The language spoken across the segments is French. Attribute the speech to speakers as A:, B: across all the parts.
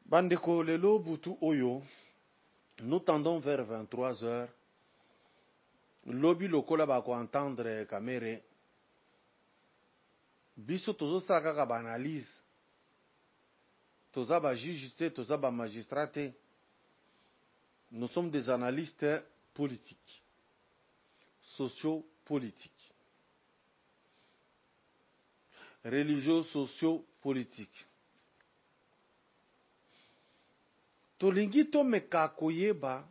A: Bandeko lelo butu oyo, nous tendons vers 23 heures. Lobi lokola ba ko entendre Kamere. Biso tozo saka ka ba analyse. Toza ba juge te, toza ba magistrat te. Nous sommes des analystes politiques, socio-politiques, religieux, socio-politiques. Tolingi to meka koyeba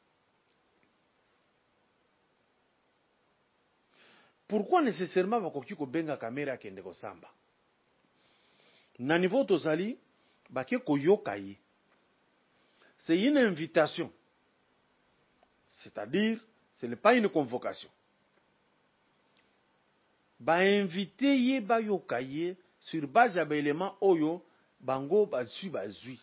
A: pourquoi nécessairement bakoki ko benga Kamere akende ko samba. Na niveau tozali bake koyoka ye. C'est une invitation. C'est-à-dire, ce n'est pas une convocation. Ba invité ye ba yoka ye sur base ya élément oyo bango bazui.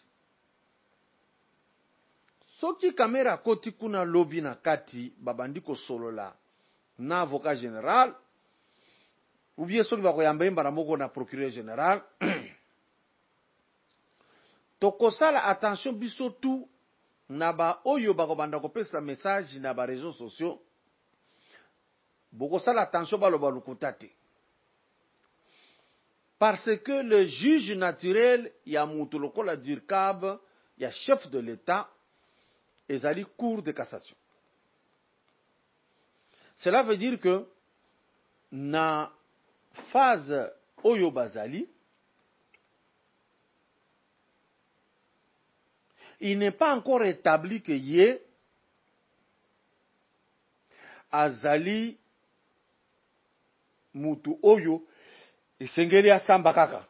A: Soki Kamere koti kuna lobi na kati babandi ko solola na avocat général ou bien soki ba koyamba mbara moko na procureur général tokosala attention biso tout na ba oyo ba kobanda kopesa message na ba réseaux sociaux bokosala attention baloba lukuta te parce que le juge naturel ya mutu lokola Durkab ya chef de l'État ezali cour de cassation. Cela veut dire que na phase oyo bazali, il n'est pas encore établi que ye azali mutu oyo esengeli asamba kaka.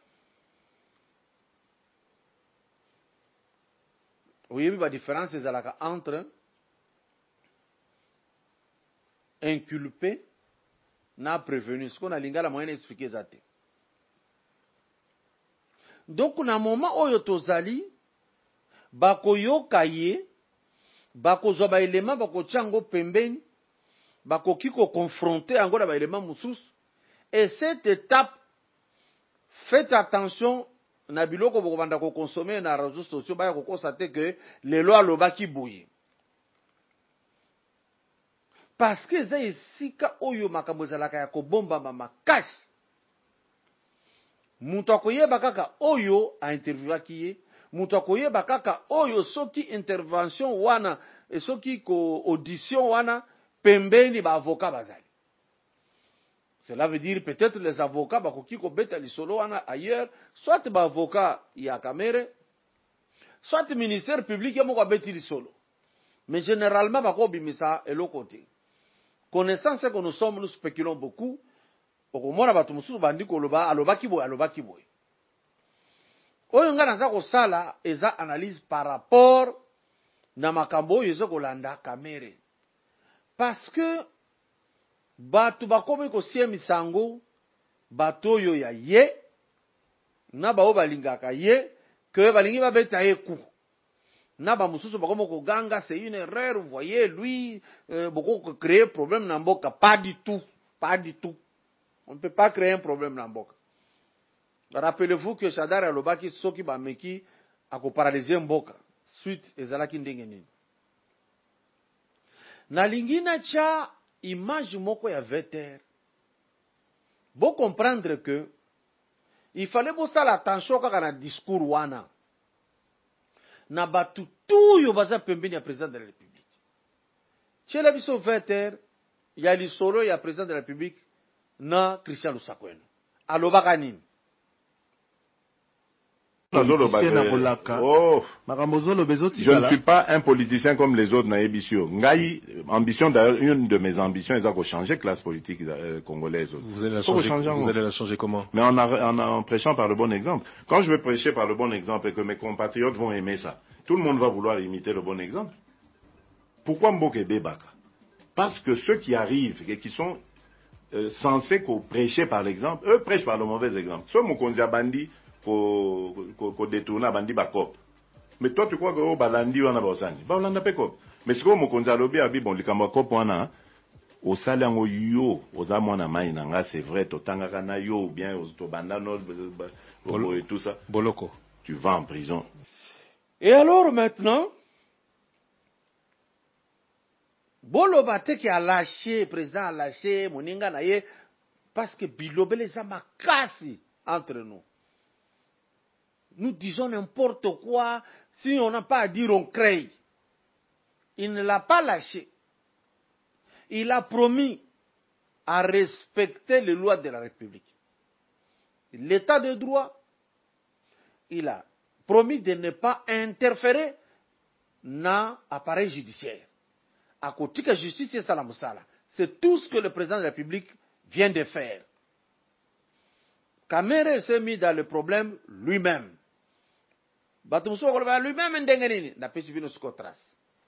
A: Oyebi ba différence ezalaka entre inculpé na prévenu. Ce qu'on a lingala moyen expliquer ça te. Donc na moment oyo tozali bakoyoka ye bakozwa ba élément bakotyango pembeni bakoki ko confronter ango na ba élément mususu et cette étape faites attention na biloko bokobanda ko consommer na réseaux sociaux baya ko constater que les lois lobaki boye parce que za esika oyo makambo ezalaka ya kobomba makasi mutu akoyeba kaka oyo a interviewaki ye mutu akoyeba kaka oyo soki intervention wana et soki ko audition wana pembeni ba avocat bazali. Cela veut dire peut-être les avocats bakoki ko beta lisolo wana ailleurs soit ba avocat ya Kamere soit ministère public ya moko beti lisolo mais généralement bako bimisa eloko te. Connaissant ce que nous sommes, nous spéculons beaucoup. Okomona batu mususu bandi koloba alobaki boy. Oyo nga naza kosala eza analyse par rapport na makambo oyo ezo kolanda Kamere. Parce que batu bakomi kosie misango batu oyo ya ye na bao balingaka ye que balingi babeta ye ku. Na ba mususu bakomo ko ganga c'est une erreur, vous voyez lui beaucoup créer problème na mboka, pas du tout. On ne peut pas créer un problème na mboka. Rappelez-vous que Shadar alobaki soki ba meki ako paralyser mboka suite ezalaki ndenge nini. Na lingina cha image moko ya veter. Bon comprendre que il fallait bosala la attention kaka na discours wana. Na batu tuyo baza pembeni ya président de la République. Chela biso veter ya lisolo ya président de la République na Christian Lusakweno. Alobaka nini?
B: Je ne suis pas un politicien comme les autres na Ebisio. Ngai, ambition d'ailleurs, une de mes ambitions, c'est de changer classe politique congolaise.
C: Vous allez la changer comment?
B: Mais en prêchant par le bon exemple. Quand je vais prêcher par le bon exemple et que mes compatriotes vont aimer ça, tout le monde va vouloir imiter le bon exemple. Pourquoi Mboke Bebaka? Parce que ceux qui arrivent et qui sont censés prêcher par l'exemple, eux prêchent par le mauvais exemple. Soit Mokonzi Bandi ko détourner bandi bakop. Mais toi tu crois que balandi wana baosani ba olanda pe kop. Mais siko mokonzi alobi abi bon likamba kop wana osali yango yo oza mwana mai na nga c'est vrai totangaka na yo ou bien to banda no et tout ça
C: Boloko
B: tu vas en prison.
A: Et alors maintenant, Bolobate qui a lâché, le président a lâché, Moninga Naye, parce que Bilobé les a cassé entre nous. Nous disons n'importe quoi, si on n'a pas à dire, on crée. Il ne l'a pas lâché. Il a promis à respecter les lois de la République. L'état de droit, il a promis de ne pas interférer dans l'appareil judiciaire. À côté que la justice est Salamoussala. C'est tout ce que le président de la République vient de faire. Kamere s'est mis dans le problème lui-même. Lui-même n'a pas suivi nos traces.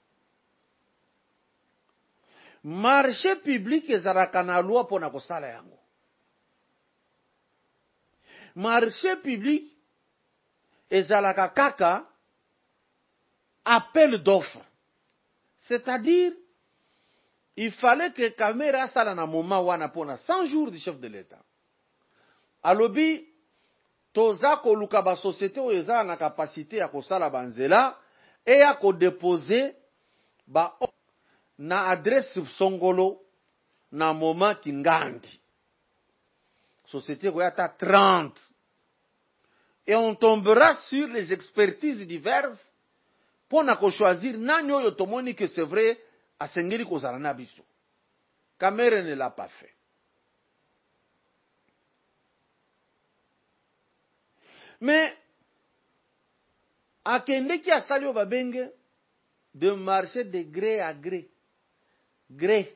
A: Marché public ezalaka na loi pona kosala yango. Marché public ezalaka kaka appel d'offre. C'est-à-dire, il fallait que Kamera sala na moment wana pona 100 jours du chef de l'État. Alobi, toza koluka ba société oyo eza na capacité ya kosala banzela et ya kodéposer ba na adresse songolo na moment kingandi. Société koyata 30. Et on tombera sur les expertises diverses pour na ko choisir nani oyo tomoni que c'est vrai asengeli kozala na biso. Kamere ne l'a pas fait. Mais akendeki asali o babenge de marché de gré à gré. Gré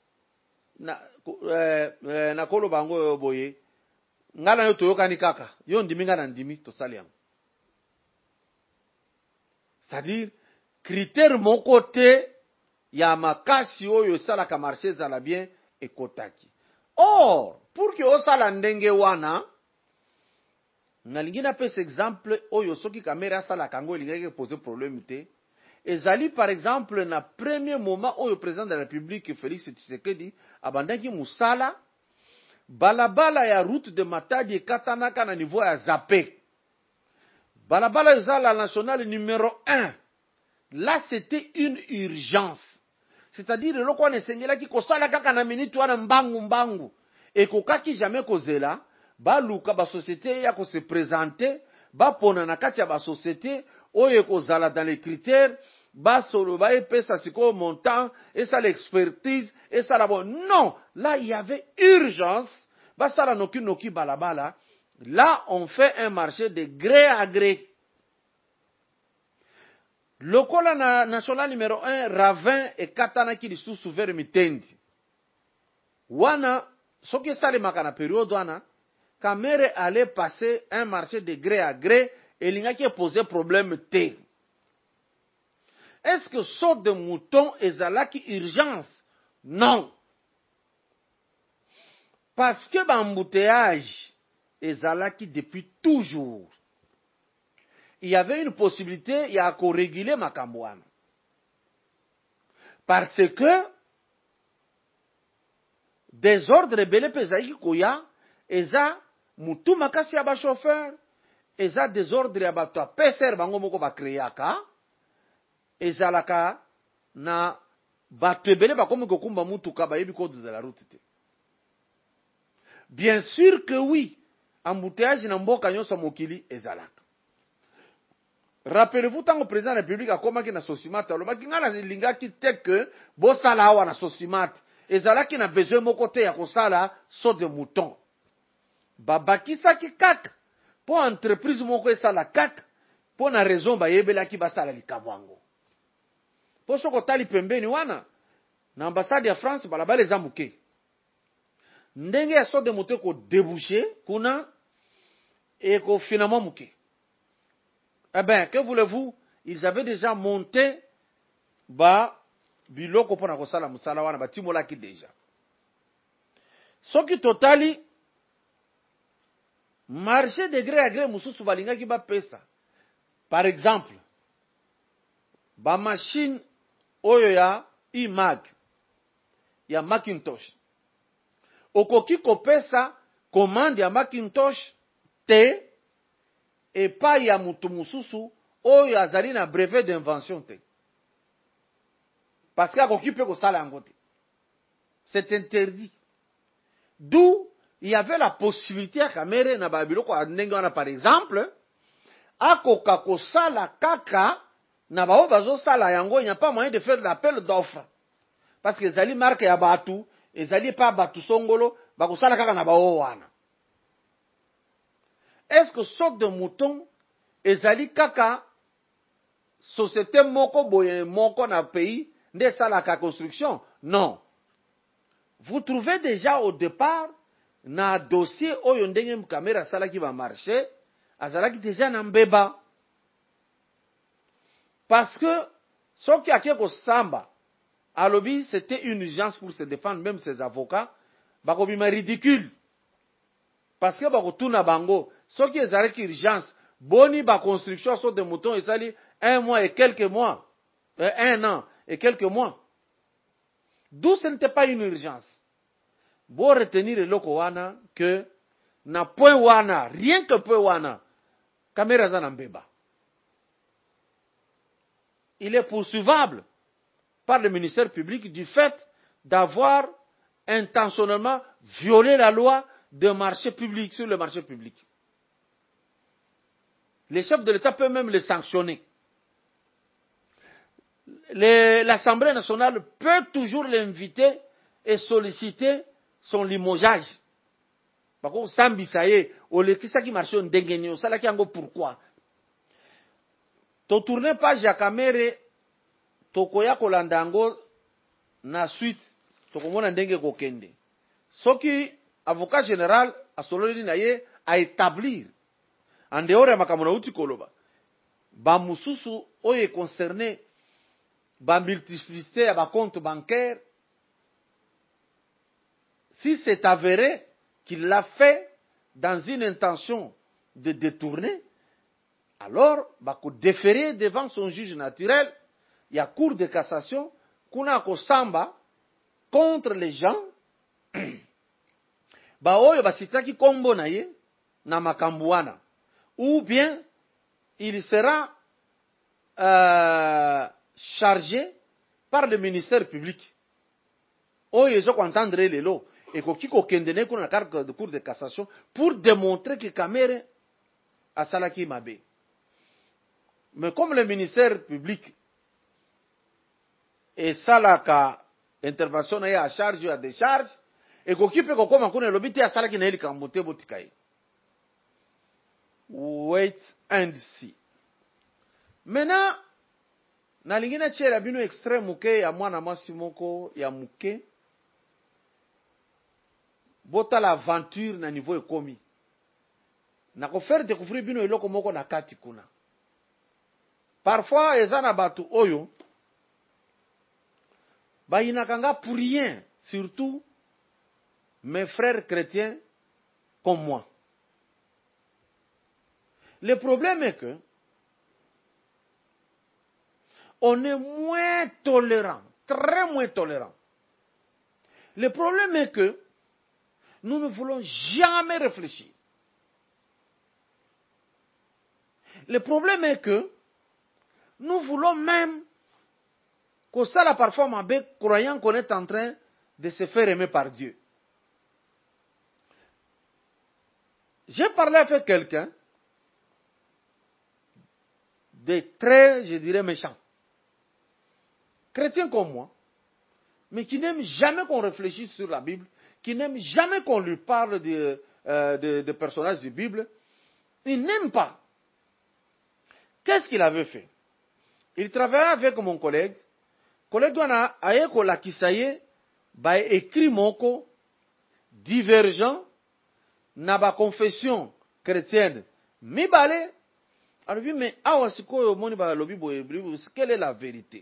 A: na kolo bango yo boye ngala yo toyokani kaka yo ndimi ngana ndimi tosali yango. C'est-à-dire critère mon côté ya makasi oyo salaka marché zala bien ekotaki. Or pour que osala ndenge wana nalingi na pesa exemple oyo soki kamera sala kango elingaki poser problème te. Ezali par exemple na premier moment oyo président de la République Félix Tshisekedi abandaki musala balabala ya route de Matadi ekatanaka na niveau ya Zappé. Balabala ezala nationale numéro 1. Là c'était une urgence. C'est-à-dire loko wana esengelaki kosala kaka na minute wana mbangu ekokaki jamais kozela baluka ba société ya ko se présenter bapona na kati ya ba société oyo ekozala dans les critères basolo ba epesa siko montant et ça l'expertise et ça la bon. Non, là il y avait urgence basala noki balabala. Là on fait un marché de gré à gré. Lokola na national numéro 1 Ravin et Katana qui lisusu vers Mitendi wana soki sale makana période wana Kamere allait passer un marché de gré à gré et l'ingaki a posé problème T. Est-ce que saut de mouton ezalaki urgence? Non. Parce que l'embouteillage ezalaki depuis toujours. Il y avait une possibilité, il y a qu'à réguler Makambouana. Parce que des ordres belé pesaiki koya eza mutu makasi ya ba chauffeur eza désordre ya bato peser bango moko ba créaka ezalaka na bato ebele bakomi kokumba mutuka bayebi code de la route te. Bien sûr que oui, embouteillage na mboka nyonso mokili ezalaka. Rappelez-vous tant que président de la République a komaki na sosimata alobaki ngala lingaki te que bosala awa na sosimata ezalaki na besoin moko te ya kosala saut de mouton. Babakisaki kaka po entreprise moko esala kaka po na raison bayebelaki basala likambo yango. Po soko tali pembeni wana na ambassade ya France balabala eza muke. Ndenge ya saut de mouton ko déboucher kuna et ko finalement muke. Eh bien, que voulez-vous? Ils avaient déjà monté biloko po na kosala musala wana batimolaki déjà. Soki totali marché de gré à gré mususu balingaki ba pesa. Par exemple, ba machine oyo ya iMac ya Macintosh. Okoki kopesa commande ya Macintosh te epai ya mutu mususu oyo azali na brevet d'invention te. Parce qu'il peut kosala yango te. C'est interdit. D'où il y avait la possibilité à Kamere na babiloko ndenge wana par exemple akoka kosala kaka na bao bazo sala yango, il n'y a pas moyen de faire l'appel d'offre. Parce que ezali marque ya batu, ezali pa batu songolo, bakosala kaka na bao wana. Est-ce que soc de mouton ezali kaka société moko boye moko na pays nde sala ka construction? Non. Vous trouvez déjà au départ na dossier oyo ndenge Kamere asalaki ba marché, azalaki déjà na mbeba. Parce que ce qui a quelque samba, à l'objet, c'était une urgence pour se défendre, même ses avocats, bakobima ridicule. Parce que bakotuna bango, ce qui est avec urgence, boni ba construction sur des moutons, et ça dit 1 mois et quelques mois, 1 an et quelques mois. D'où ce n'était pas une urgence. Bon retenir le loko wana que na point wana, rien que point wana, Kamere za na mbeba. Il est poursuivable par le ministère public du fait d'avoir intentionnellement violé la loi de marché public sur le marché public. Les chefs de l'État peuvent même les sanctionner. L'Assemblée nationale peut toujours l'inviter et solliciter son limogeage. Par contre, Sambisaye, au lieu que ça qui marche en dégaine, ça là qui en pourquoi? To tourner page ya Kamere, tokoya kolanda yango na suite, tokomona ndenge kokende. Soki avocat général asololi na ye a établir en dehors ya makambo na uti koloba ba mususu oyo concerné ba multiplicité ya ba compte bancaire, si c'est avéré qu'il l'a fait dans une intention de détourner, alors bako déférer devant son juge naturel, il y a cour de cassation kuna ko samba contre les gens ba oyo basitaki kombo na ye na makambo wana, ou bien il sera chargé par le ministère public oyo ezo entendre lelo et koki ko kendene kuna na carte de cour de cassation pour démontrer que Kamere a salaki mabe. Mais comme le ministère public et salaka intervention na à charge ou à décharge, et kokipe kokoma kuna lobite ya salaki na eli kambote botikai. Wait and see. Maintenant, na lingine tshela bino extrait muke ya mwana mwasi moko ya muke, bota l'aventure na niveau ekomi. Na ko faire découvrir bino eloko moko na kati kuna. Parfois, ezana batu oyo, ba inakanga pour rien, surtout mes frères chrétiens comme moi. Le problème est que on est moins tolérant, très moins tolérant. Le problème est que nous ne voulons jamais réfléchir. Le problème est que nous voulons même que ça la parfois mabe, croyant qu'on est en train de se faire aimer par Dieu. J'ai parlé avec quelqu'un de très, je dirais, méchant. Chrétien comme moi, mais qui n'aime jamais qu'on réfléchisse sur la Bible, qui n'aime jamais qu'on lui parle de personnages de la Bible. Il n'aime pas. Qu'est-ce qu'il avait fait? Il travaillait avec mon collègue. Collègue wana ayeko la kisaye ba écrit moko divergent na ba confession chrétienne. Mi balé alors oui mais awa sikoyo moni ba lobi boye quelle est la vérité?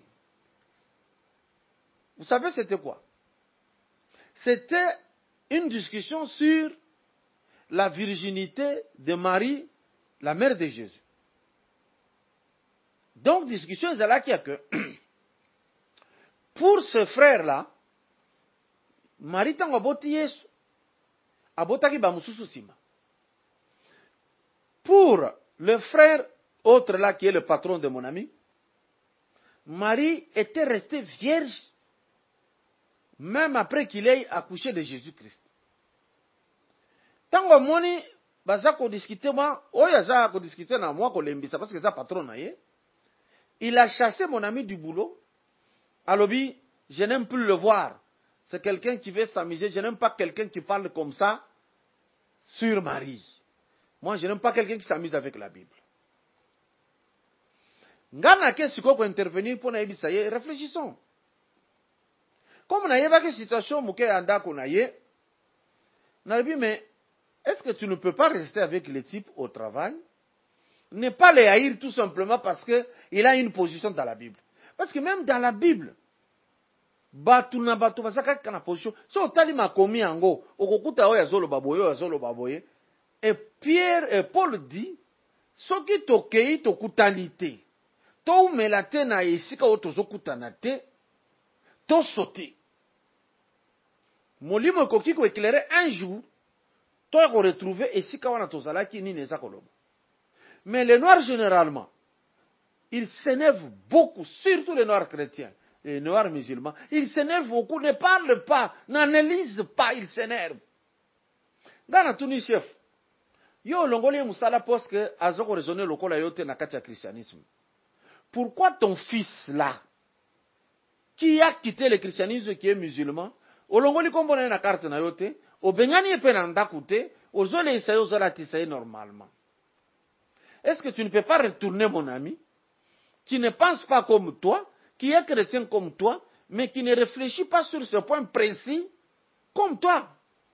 A: Vous savez c'était quoi? C'était une discussion sur la virginité de Marie, la mère de Jésus. Donc discussion est là qui a que pour ce frère-là, Marie tango aboti Yesu, abotaki ba mususu sima. Pour le frère autre là qui est le patron de mon ami, Marie était restée vierge même après qu'il ait accouché de Jésus-Christ. Tant que moni baza ko discuter moi, oyaza ko discuter na moi ko lembisa parce que ça patron na ye. Il a chassé mon ami du boulot. Alobi, je n'aime plus le voir. C'est quelqu'un qui veut s'amuser. Je n'aime pas quelqu'un qui parle comme ça sur Marie. Moi, je n'aime pas quelqu'un qui s'amuse avec la Bible. Ngana ke siko ko intervenir pour na yebisa ye, réfléchissons. Comme na yeba ke situation muke anda ko na ye, na lebi mais est-ce que tu ne peux pas rester avec les types au travail? Ne pas les haïr tout simplement parce qu'il a une position dans la Bible. Parce que même dans la Bible, batu na batu basaka kana position. So tali makomi yango, okokuta oya zolo baboye. Et Pierre et Paul dit, soki tokei tokutani te, to melate na esika o tozokutana te, to sauter. Molimo ekoki ko éclairer un jour, to ko retrouver esika wana tozalaki nini eza koloba. Mais les noirs généralement, ils s'énervent beaucoup, surtout les noirs chrétiens, les noirs musulmans. Ils s'énervent beaucoup, ne parlent pas, n'analysent pas, ils s'énervent. Dans la chef, yo longoli musala parce que azoko raisonner lokola yote na kati ya christianisme. Pourquoi ton fils là, qui a quitté le christianisme, qui est musulman, olongoli kombo na carte na yote, obengani epe na ndaku te, ozole isayo zola tisaye normalement. Est-ce que tu ne peux pas retourner, mon ami, qui ne pense pas comme toi, qui est chrétien comme toi, mais qui ne réfléchit pas sur ce point précis comme toi?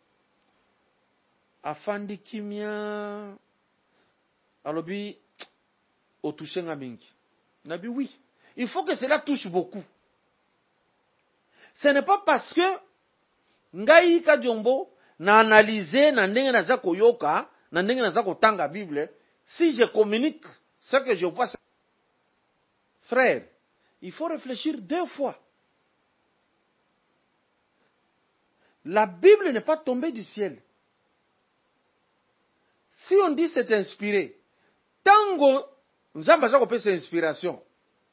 A: Afandi kimia, alobi, au toucher ngamingi. Nabi, oui. Il faut que cela touche beaucoup. Ce n'est pas parce que, ngai kadjombo, na analyser, na ndenge na zako yoka, na ndenge na zako tanga Bible, si je communique ce que je vois, frère, il faut réfléchir 2 fois. La Bible n'est pas tombée du ciel. Si on dit c'est inspiré, tango, nzamba zako pe c'est inspiration.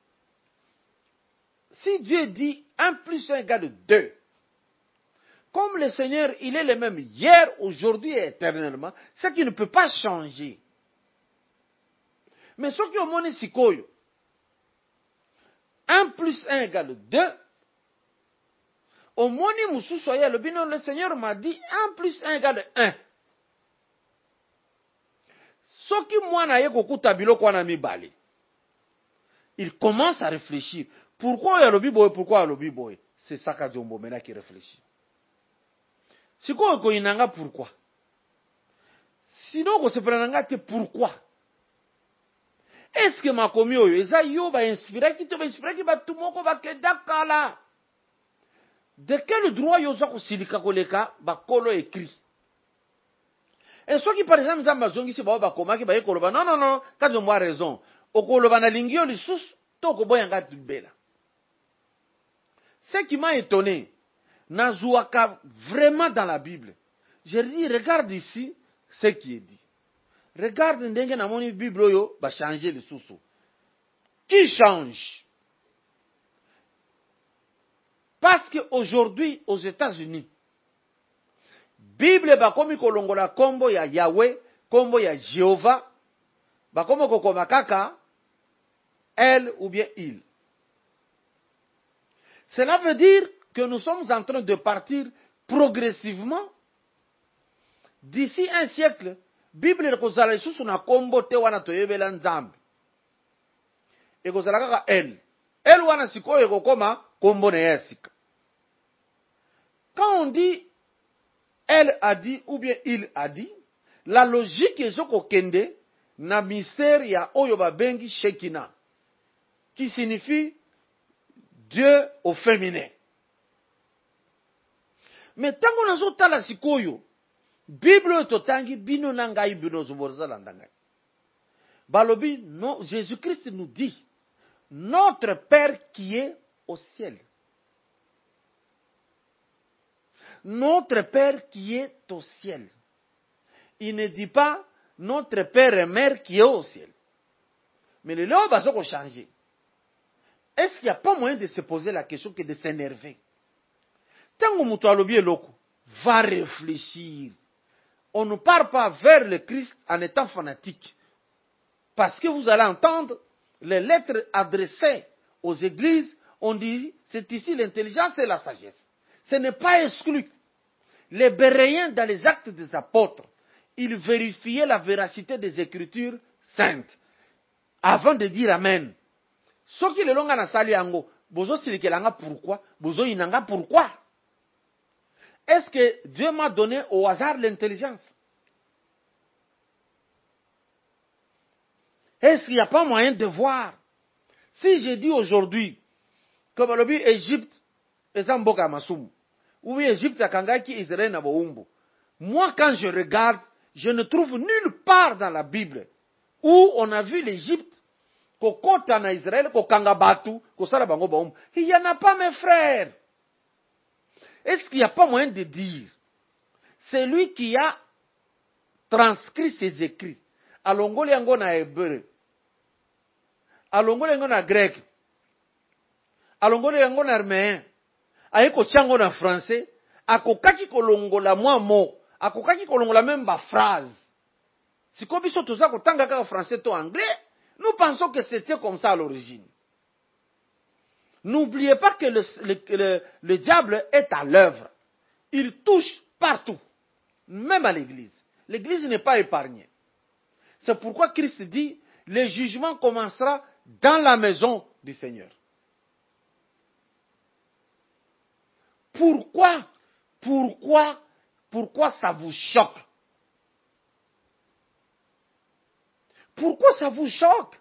A: Si Dieu dit 1 plus 1 égale 2, comme le Seigneur, il est le même hier, aujourd'hui et éternellement, c'est qu'il ne peut pas changer. Mais ce qui est au monde sikoyo, 1 plus 1 égale 2. Au monde mususoya, le Seigneur m'a dit 1 plus 1 égale 1. Ce qui moi na ye kokuta biloko na mibale. Il commence à réfléchir. Pourquoi il y a le biboye, pourquoi il y a le biboye? C'est ça qu'a Djombo maintenant qui réfléchit. Sikoyo ko inanga pourquoi? Sinon ko se prenanga te pourquoi? Est-ce que ma komi oyo eza yo ba inspiré ki to ba inspiré ki ba tumoko ba kedakala? De quel droit yo za ko silika koleka ba kolo écrit? Et ceux qui par exemple nzamba zongi si ba komaki ba ekoloba non quand je moi raison okoloba na lingio lisusu to ko boyanga tubela. Ce qui m'a étonné nazouaka vraiment dans la Bible. Je dis regarde ici ce qui est dit. Regarde ndenge na moni Bible yo ba changer le sous. Qui change? Parce que aujourd'hui aux États-Unis, Bible ba komi kolongola kombo ya Yahweh, kombo ya Jéhovah, ba komo kokoma kaka elle ou bien il. Cela veut dire que nous sommes en train de partir progressivement. D'ici un siècle, Bible ekozala lisusu na kombo te wana toyebela Nzambe. Ekozala kaka elle. Elle wana sikoyo ekokoma kombo na yesika. Quand on dit elle a dit ou bien il a dit, la logique est kokende na mystère ya oyo babengi Shekina, qui signifie Dieu au féminin. Mais tant qu'on a zota la sikoyo, Bible totangi bino nangai bino zuborza landangai. Balobi, non, Jésus-Christ nous dit, notre Père qui est au ciel. Notre Père qui est au ciel. Il ne dit pas notre Père et Mère qui est au ciel. Mais le Léo va se changer. Est-ce qu'il n'y a pas moyen de se poser la question que de s'énerver? Tant que Moutoualobi est loco, va réfléchir. On ne part pas vers le Christ en étant fanatique. Parce que vous allez entendre les lettres adressées aux églises, on dit, c'est ici l'intelligence et la sagesse. Ce n'est pas exclu. Les Béréens, dans les actes des apôtres, ils vérifiaient la véracité des Écritures saintes avant de dire Amen. Ce qui le longa na sali yango, bozo silikelanga pourquoi, bozo inanga pourquoi. Est-ce que Dieu m'a donné au hasard l'intelligence? Est-ce qu'il n'y a pas moyen de voir? Si je dis aujourd'hui que Balobi Égypte est Zamboka Masum, ou Égypte a Kangaki Israël na Boumbo, moi quand je regarde, je ne trouve nulle part dans la Bible où on a vu l'Égypte kokota na Israël, kokanga batu, kosala bango baumbo. Il n'y en a pas, mes frères. Est-ce qu'il n'y a pas moyen de dire, c'est lui qui a transcrit ses écrits, alongoli yango na hébreu, alongoli yango na grec, alongoli yango na arméen, ayeko tiango na français, akokaki kolongola mwa mo, akokaki kolongola même ba phrase. Siko biso toza kotanga kaka français to anglais, nous pensons que c'était comme ça à l'origine. N'oubliez pas que le diable est à l'œuvre. Il touche partout, même à l'église. L'église n'est pas épargnée. C'est pourquoi Christ dit, le jugement commencera dans la maison du Seigneur. Pourquoi ça vous choque? Pourquoi ça vous choque?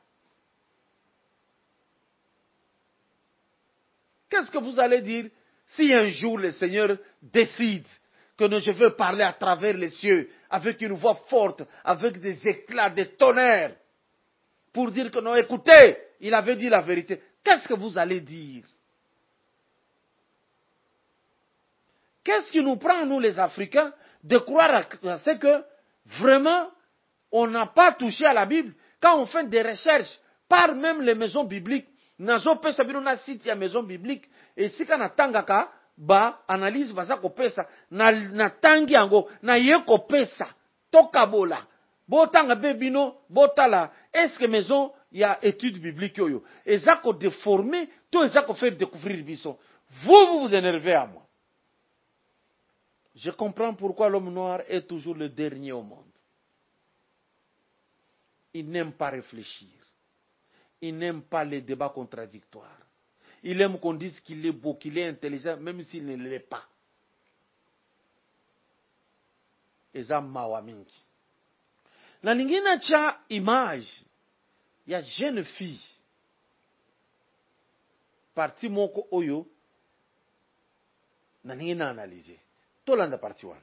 A: Qu'est-ce que vous allez dire si un jour le Seigneur décide que je veux parler à travers les cieux, avec une voix forte, avec des éclats, des tonnerres, pour dire que non, écoutez, il avait dit la vérité. Qu'est-ce que vous allez dire? Qu'est-ce qui nous prend, nous les Africains, de croire à ce que vraiment on n'a pas touché à la Bible? Quand on fait des recherches par même les maisons bibliques, nazo pesa bino na site ya maison biblique, et si kana tangaka ba analyse baza ko pesa na tangi yango na ye ko pesa tokabola botanga bebino botala, est-ce que maison ya étude biblique yoyo eza ko déformer to eza ko faire découvrir biso? Vous vous énervez à moi. Je comprends pourquoi l'homme noir est toujours le dernier au monde. Il n'aime pas réfléchir. Il n'aime pas les débats contradictoires. Il aime qu'on dise qu'il est beau, qu'il est intelligent, même s'il ne l'est pas. Eza mawa mingi. Na lingina cha image ya jeune fille parti moko oyo na lingina analyser. Tolanda parti wana.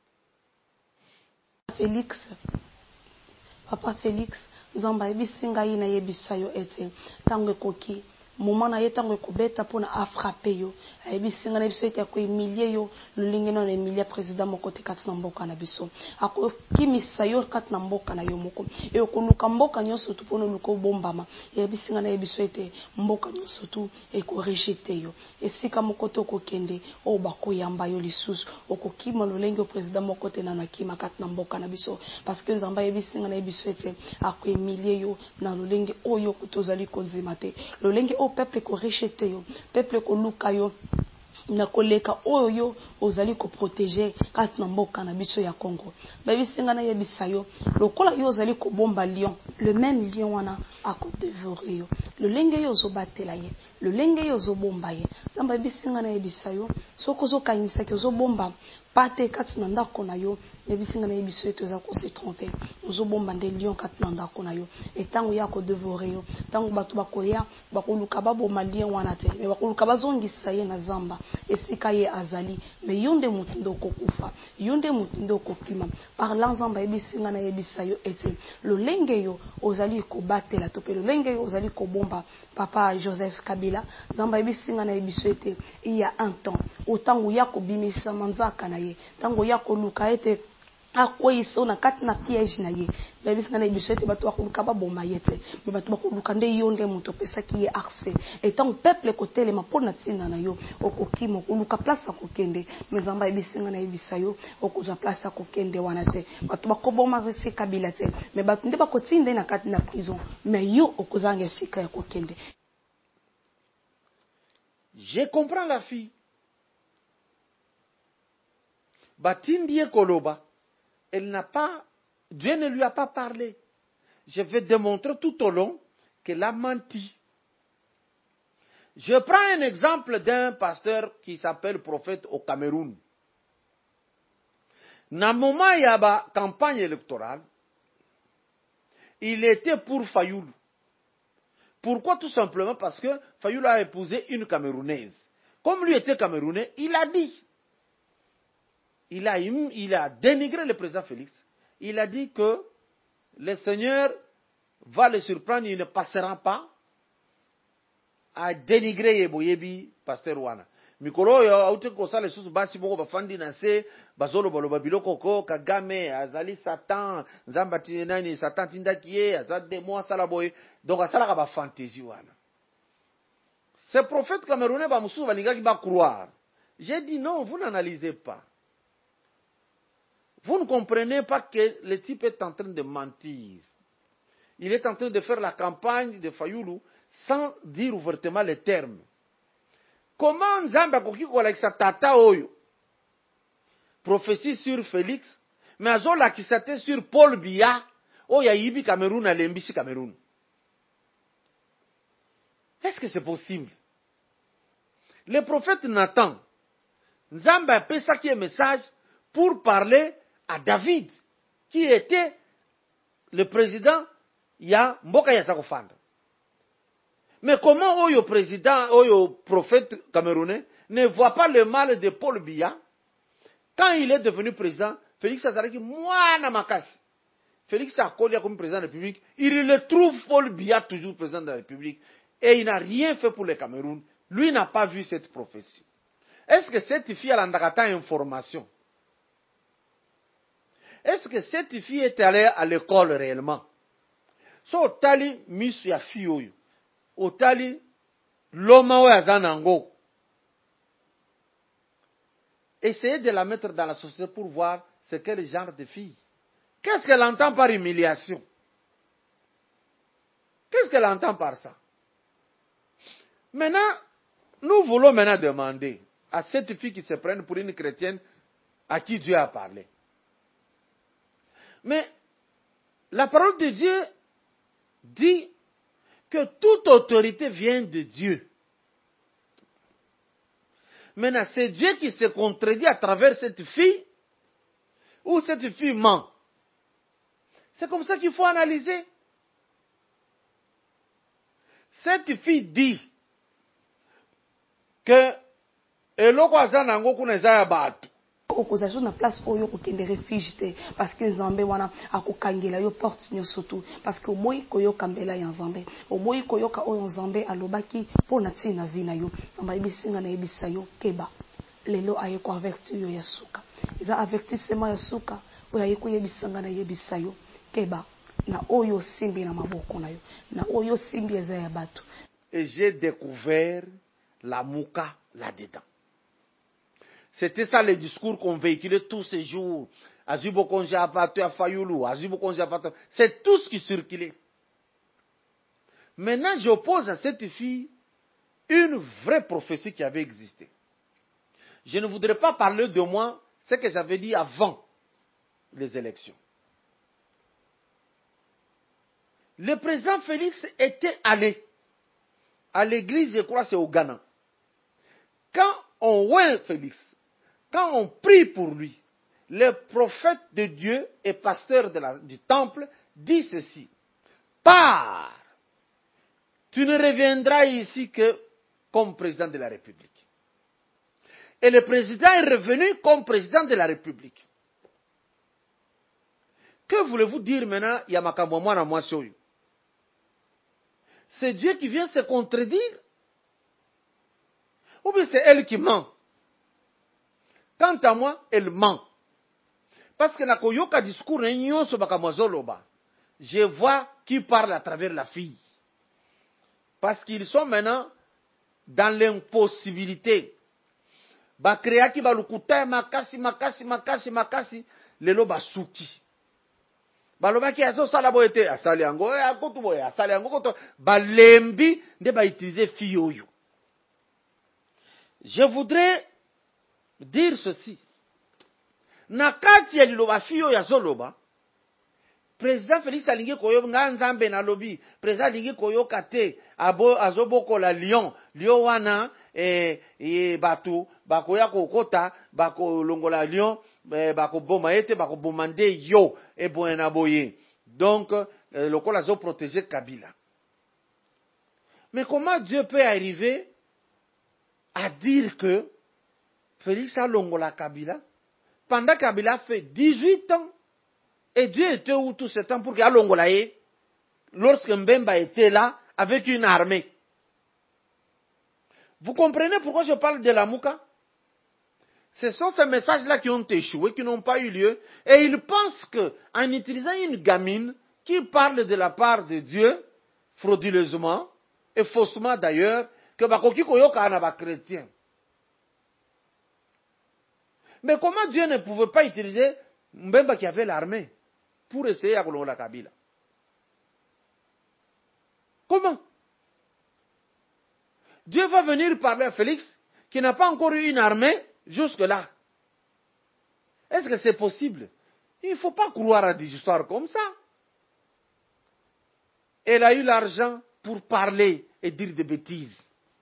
D: Félix, Papa Félix, Zamba ebisinga yi na yebisa yo ete tango ekoki moment na ye tango ekobeta mpona afrape yo ebisinga na biso ete akoemilie yo lolingi na emilia président moko te kati na mboka na biso akokimisa yo kati na mboka na yo moko e okoluka mboka nyonso tu mpona oluka obombama ebisinga na ye biso ete mboka nyonso tu ekorejete yo esika moko te okokende oyo bakoyamba yo lisusu okokima lolengi o président moko te na nakima kati na mboka na biso parce que nzamba ebisinga na ye biso ete akoemilie yo na lolengi oyo tozali konzima te lolengi o peuple ko rejeter yo peuple ko luka yo na koleka oyo ozali ko protéger kati na mboka na biso ya Congo babisinga na yebisa yo lokola yo ozali ko bomba lion le même lion wana akodevorer yo le lenge yo ozobatela ye le lenge yo ozobomba ye zamba bisinga na yebisa yo soko zokangisa ke ozobomba pate kati na ndako na yo ebisinga na yebiso eto eza ko se tromper ozobomba nde lion kati na ndako na yo etango ya ko devorer yo tango batu bakoya bakoluka baboma lion wana te me bakoluka bazongisa ye na zamba esika ye azali me yonde mutu ndoko kufa yonde mutu ndoko kima parlant zamba ebisinga na yebisa yo ete lolenge yo ozali ko batela to pe lolenge yo ozali ko bomba papa Joseph Kabila zamba ebisinga na yebiso ete il y a un temps otango ya ko bimisa manzaka na ye tango ya ko luka ete akweyisa na kati na piège na ye babisanga na biso ete bato bakoluka baboma ye te me bato bakoluka nde yo nde moto opesaki ye accès etango peuple ekotelema mpo na ntina na yo okokima okoluka place ya kokende me nzambe ayebisinga na yebisa yo okozwa place ya kokende wana te bato bakoboma esika bila te me bato nde bakotinda na kati na prison me yo okozanga esika ya kokende.
A: Je comprends la fille. Batindi Koloba, elle n'a pas, Dieu ne lui a pas parlé. Je vais démontrer tout au long qu'elle a menti. Je prends un exemple d'un pasteur qui s'appelle prophète au Cameroun. Dans le moment où il y a la campagne électorale, il était pour Fayoulou. Pourquoi? Tout simplement parce que Fayoulou a épousé une Camerounaise. Comme lui était Camerounais, il a dit, il a dénigré le président Félix. Il a dit que le Seigneur va le surprendre, il ne passera pas à dénigrer Yeboyebi, pasteur Wana. Mikolo yo aute ko sala susu basi boko bafandi na se bazolo baloba biloko ko Kagame azali Satan nzamba tinani Satan tindakiye azade mo sala boy donc asala ka ba fantaisie wana. Ce prophète camerounais ba mususu balingaki ba croire. J'ai dit non, vous n'analysez pas. Vous ne comprenez pas que le type est en train de mentir. Il est en train de faire la campagne de Fayoulou sans dire ouvertement les termes. Comment Nzamba koki ko la tata oyo prophétie sur Félix, mais azola qui s'était sur Paul Biya, oya yibi Cameroun à l'embisi Cameroun. Est-ce que c'est possible? Le prophète Nathan, Nzamba a fait ça qui est message pour parler à David, qui était le président ya Mboka ya Sakofanda. Mais comment Oyo président, Oyo prophète camerounais ne voit pas le mal de Paul Biya? Quand il est devenu président, Félix Azaraki, moi Namakasi. Félix a collé comme président de la République. Il le trouve Paul Biya toujours président de la République. Et il n'a rien fait pour le Cameroun. Lui n'a pas vu cette prophétie. Est-ce que cette fille a l'andakata information? Est-ce que cette fille est allée à l'école réellement? So tali misu ya fille oyo. Otali loma oyo azanango. Essayez de la mettre dans la société pour voir c'est quel genre de fille. Qu'est-ce qu'elle entend par humiliation? Qu'est-ce qu'elle entend par ça? Maintenant, nous voulons maintenant demander à cette fille qui se prenne pour une chrétienne à qui Dieu a parlé. Mais la parole de Dieu dit que toute autorité vient de Dieu. Maintenant, c'est Dieu qui se contredit à travers cette fille, ou cette fille ment. C'est comme ça qu'il faut analyser. Cette fille dit que eloko azanango kuna eza ya bato.
D: Okozala so na place oyo kokende refuge te parce que Nzambe wana akokangela yo porte nyonso tu parce que oboyi koyoka mbela ya Nzambe oboyi koyoka oyo Nzambe alobaki mpo na ntina vi na yo Nzambe ayebisinga na yebisa yo keba lelo aye ko avertir yo ya suka eza avertissement ya suka oyo aye koyebisanga na yebisa yo keba na oyo simbi na maboko na yo na oyo simbi eza ya bato.
A: Et j'ai découvert la mouka là-dedans. C'était ça le discours qu'on véhiculait tous ces jours. Azubo Konja Apato à Fayoulou, Azubo Konja Apato. C'est tout ce qui circulait. Maintenant, j'oppose à cette fille une vraie prophétie qui avait existé. Je ne voudrais pas parler de moi, ce que j'avais dit avant les élections. Le président Félix était allé à l'église, je crois, c'est au Ghana. Quand on voit Félix, quand on prie pour lui, le prophète de Dieu et pasteur du temple dit ceci: pars, tu ne reviendras ici que comme président de la République. Et le président est revenu comme président de la République. Que voulez-vous dire maintenant, Yamakambo Mwana Mwasoyo? C'est Dieu qui vient se contredire? Ou bien c'est elle qui ment? Quant à moi, elle ment. Parce que na koyoka discours na nyonso bakamwazoloba. Je vois qui parle à travers la fille. Parce qu'ils sont maintenant dans l'impossibilité. Bakreaki balukuta makasi lelo basuki. Balobaki azo sala boyete asali yango akotu boye asali yango koto balembi nde ba utiliser fille oyo. Je voudrais dire ceci. Na kati ya liloba fille oyo azoloba, président Félix alingi koyo nga nzambe na lobi, président alingi koyo kate azoboko la lion wana batu bakoya kokota bakolongola lion bakoboma ete bakoboma nde yo eboye na boye. Donc lokola zo protéger Kabila. Mais comment Dieu peut arriver à dire que Félix a longola Kabila pendant Kabila fait 18 ans? Et Dieu était où tout ce temps pour qu'il y ait l'Ongolaï lorsque Mbemba était là avec une armée? Vous comprenez pourquoi je parle de la Mouka? Ce sont ces messages-là qui ont échoué, qui n'ont pas eu lieu. Et ils pensent qu'en utilisant une gamine qui parle de la part de Dieu, frauduleusement, et faussement d'ailleurs, que Bakoki Koyoka Anaba chrétien. Mais comment Dieu ne pouvait pas utiliser Mbemba qui avait l'armée pour essayer à la Kabila? Comment? Dieu va venir parler à Félix qui n'a pas encore eu une armée jusque-là. Est-ce que c'est possible? Il ne faut pas croire à des histoires comme ça. Elle a eu l'argent pour parler et dire des bêtises.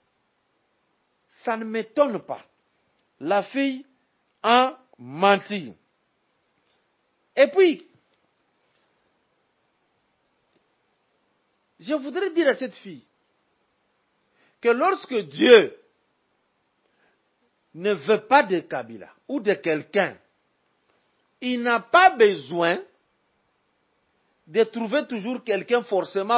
A: Ça ne m'étonne pas. La fille a menti. Et puis, je voudrais dire à cette fille que lorsque Dieu ne veut pas de Kabila ou de quelqu'un, il n'a pas besoin de trouver toujours quelqu'un forcément,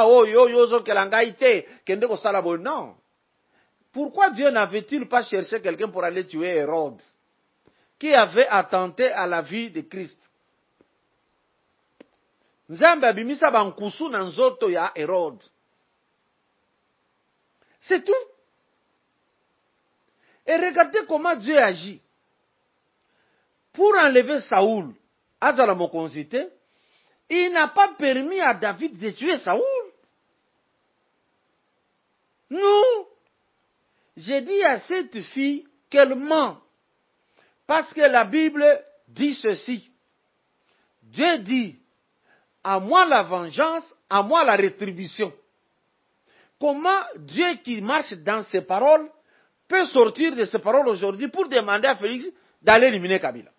A: non. Pourquoi Dieu n'avait-il pas cherché quelqu'un pour aller tuer Hérode, qui avait attenté à la vie de Christ? Nzambe abimisa bankusu na nzoto ya Hérode. C'est tout. Et regardez comment Dieu agit. Pour enlever Saoul, Azala Mokonzite, il n'a pas permis à David de tuer Saoul. Non. J'ai dit à cette fille qu'elle ment. Parce que la Bible dit ceci. Dieu dit, à moi la vengeance, à moi la rétribution. Comment Dieu qui marche dans ses paroles peut sortir de ses paroles aujourd'hui pour demander à Félix d'aller éliminer Kabila?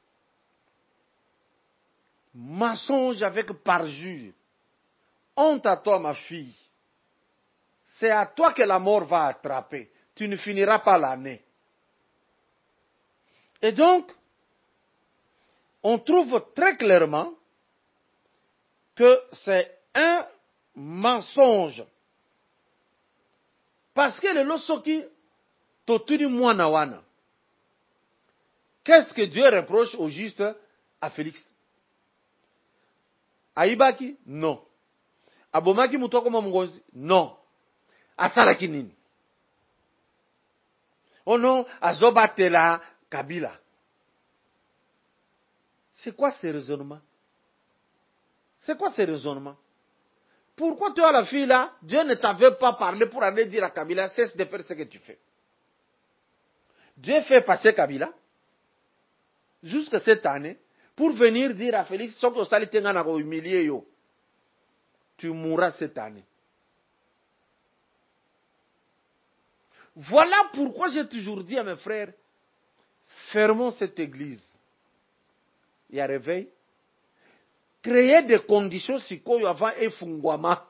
A: Mensonge avec parjure. Honte à toi, ma fille. C'est à toi que la mort va attraper. Tu ne finiras pas l'année. Et donc, on trouve très clairement que c'est un mensonge. Parce que le losoki toturi mwana wana. Qu'est-ce que Dieu reproche au juste à Félix? Aibaki? Non. Abomaki mutoko mongozi? Non. Asalaki nini? Oh non, azobatela Kabila. C'est quoi ce raisonnement? C'est quoi ce raisonnement? Pourquoi toi, la fille là, Dieu ne t'avait pas parlé pour aller dire à Kabila, cesse de faire ce que tu fais? Dieu fait passer Kabila, jusqu'à cette année, pour venir dire à Félix, tu mourras cette année. Voilà pourquoi j'ai toujours dit à mes frères, fermons cette église. Il y a réveil. Créer des conditions sikoyo avant efungwama.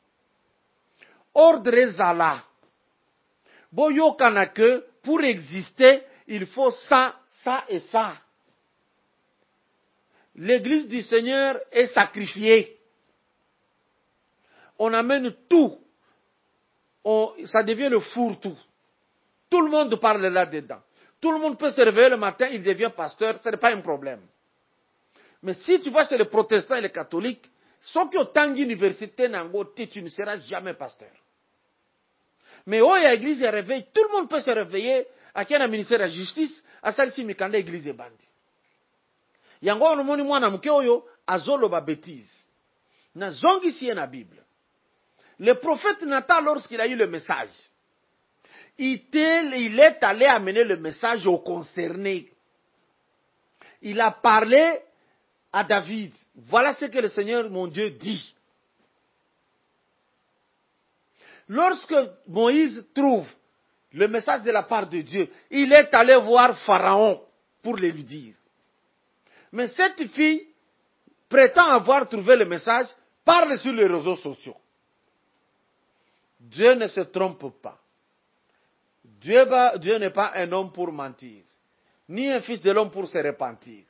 A: Ordre zala. Boyo kanake, pour exister, il faut ça, ça et ça. L'église du Seigneur est sacrifiée. On amène tout. Ça devient le fourre-tout. Tout le monde parle là-dedans. Tout le monde peut se réveiller le matin, il devient pasteur, ce n'est pas un problème. Mais si tu vas chez les protestants et les catholiques, ceux qui ont tant d'université, tu ne seras jamais pasteur. Mais où il y a l'église est réveillée, tout le monde peut se réveiller, à qui a un ministère de la justice, à celle ci mikanda l'église est bandit. Yango on moni mwana muke oyo azolo ba bêtise. Na zongi si na Bible. Le prophète Nathan, lorsqu'il a eu le message, il est allé amener le message aux concernés. Il a parlé à David. Voilà ce que le Seigneur, mon Dieu, dit. Lorsque Moïse trouve le message de la part de Dieu, il est allé voir Pharaon pour le lui dire. Mais cette fille prétend avoir trouvé le message, parle sur les réseaux sociaux. Dieu ne se trompe pas. Dieu n'est pas un homme pour mentir, ni un fils de l'homme pour se repentir.